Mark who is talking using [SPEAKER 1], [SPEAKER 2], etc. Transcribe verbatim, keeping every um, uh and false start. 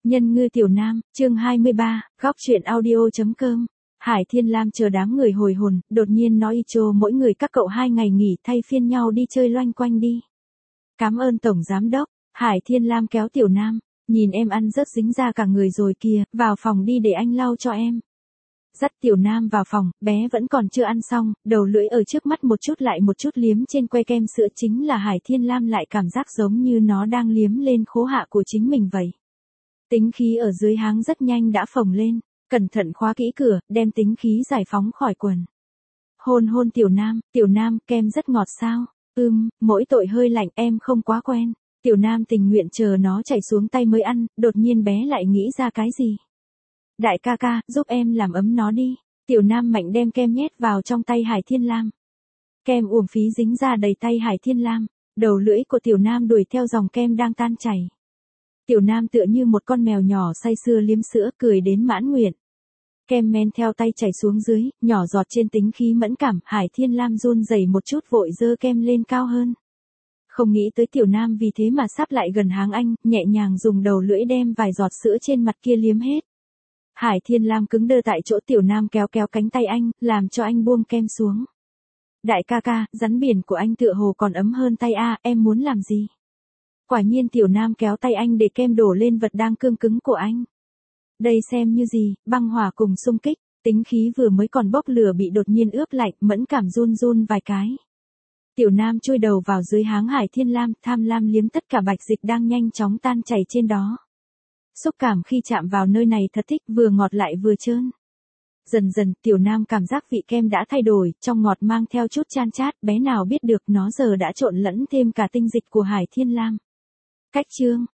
[SPEAKER 1] Nhân ngư tiểu nam, chương hai mươi ba, góc truyện audio.com. Hải Thiên Lam chờ đám người hồi hồn, đột nhiên nói Icho mỗi người các cậu hai ngày nghỉ thay phiên nhau đi chơi loanh quanh đi. Cảm ơn Tổng Giám Đốc. Hải Thiên Lam kéo tiểu nam, nhìn em ăn rất dính ra cả người rồi kìa, vào phòng đi để anh lau cho em. Dắt tiểu nam vào phòng, bé vẫn còn chưa ăn xong, đầu lưỡi ở trước mắt một chút lại một chút liếm trên que kem sữa, chính là Hải Thiên Lam lại cảm giác giống như nó đang liếm lên khố hạ của chính mình vậy. Tính khí ở dưới háng rất nhanh đã phồng lên, cẩn thận khóa kỹ cửa, đem tính khí giải phóng khỏi quần. Hôn hôn tiểu nam, tiểu nam, kem rất ngọt sao? Ừm, mỗi tội hơi lạnh, em không quá quen. Tiểu nam tình nguyện chờ nó chảy xuống tay mới ăn, đột nhiên bé lại nghĩ ra cái gì. Đại ca ca, giúp em làm ấm nó đi. Tiểu nam mạnh đem kem nhét vào trong tay Hải Thiên Lam. Kem uổng phí dính ra đầy tay Hải Thiên Lam, đầu lưỡi của tiểu nam đuổi theo dòng kem đang tan chảy. Tiểu nam tựa như một con mèo nhỏ say sưa liếm sữa, cười đến mãn nguyện. Kem men theo tay chảy xuống dưới, nhỏ giọt trên tính khí mẫn cảm, Hải Thiên Lam run rẩy một chút vội dơ kem lên cao hơn. Không nghĩ tới tiểu nam vì thế mà sắp lại gần háng anh, nhẹ nhàng dùng đầu lưỡi đem vài giọt sữa trên mặt kia liếm hết. Hải Thiên Lam cứng đơ tại chỗ, tiểu nam kéo kéo cánh tay anh, làm cho anh buông kem xuống. Đại ca ca, rắn biển của anh tựa hồ còn ấm hơn tay a, em muốn làm gì? Quả nhiên tiểu nam kéo tay anh để kem đổ lên vật đang cương cứng của anh. Đây xem như gì, băng hỏa cùng xung kích, tính khí vừa mới còn bốc lửa bị đột nhiên ướp lạnh, mẫn cảm run run vài cái. Tiểu nam chui đầu vào dưới háng Hải Thiên Lam, tham lam liếm tất cả bạch dịch đang nhanh chóng tan chảy trên đó. Xúc cảm khi chạm vào nơi này thật thích, vừa ngọt lại vừa trơn. Dần dần, tiểu nam cảm giác vị kem đã thay đổi, trong ngọt mang theo chút chan chát, bé nào biết được nó giờ đã trộn lẫn thêm cả tinh dịch của Hải Thiên Lam. Cách chương,